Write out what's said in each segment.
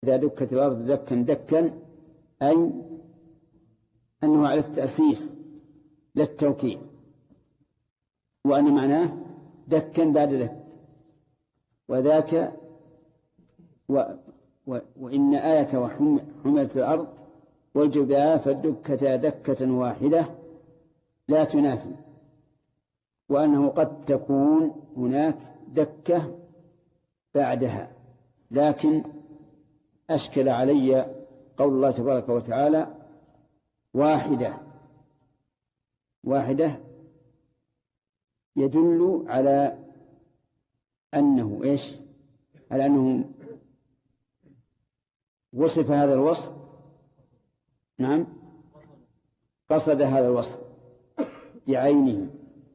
إذا دكت الأرض دكا دكا أي أنه على التأسيس للتوكيد، وأن معناه دكا بعد دك. وذاك وإن آية وحملت الأرض والجبال فدكتا دكة واحدة لا تنافي، وأنه قد تكون هناك دكة بعدها. لكن أشكل علي قول الله تبارك وتعالى واحدة يدل على أنه إيش؟ على أنه وصف هذا الوصف، نعم، قصد هذا الوصف بعينه،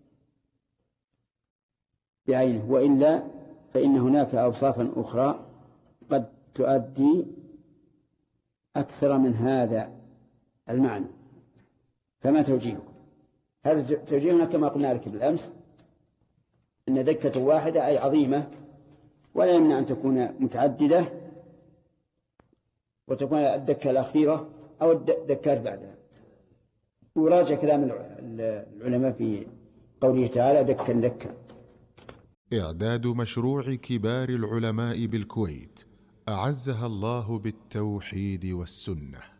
وإلا فإن هناك أوصافا أخرى قد تؤدي أكثر من هذا المعنى. فما توجيهه؟ هذا توجيهنا كما قلنا لك بالأمس، أن دكة واحدة أي عظيمة، ولا يمنع أن تكون متعددة وتكون الدكة الأخيرة أو الدكات بعدها. وراجع كلام العلماء في قوله تعالى دكا دكا. إعداد مشروع كبار العلماء بالكويت أعزها الله بالتوحيد والسنة.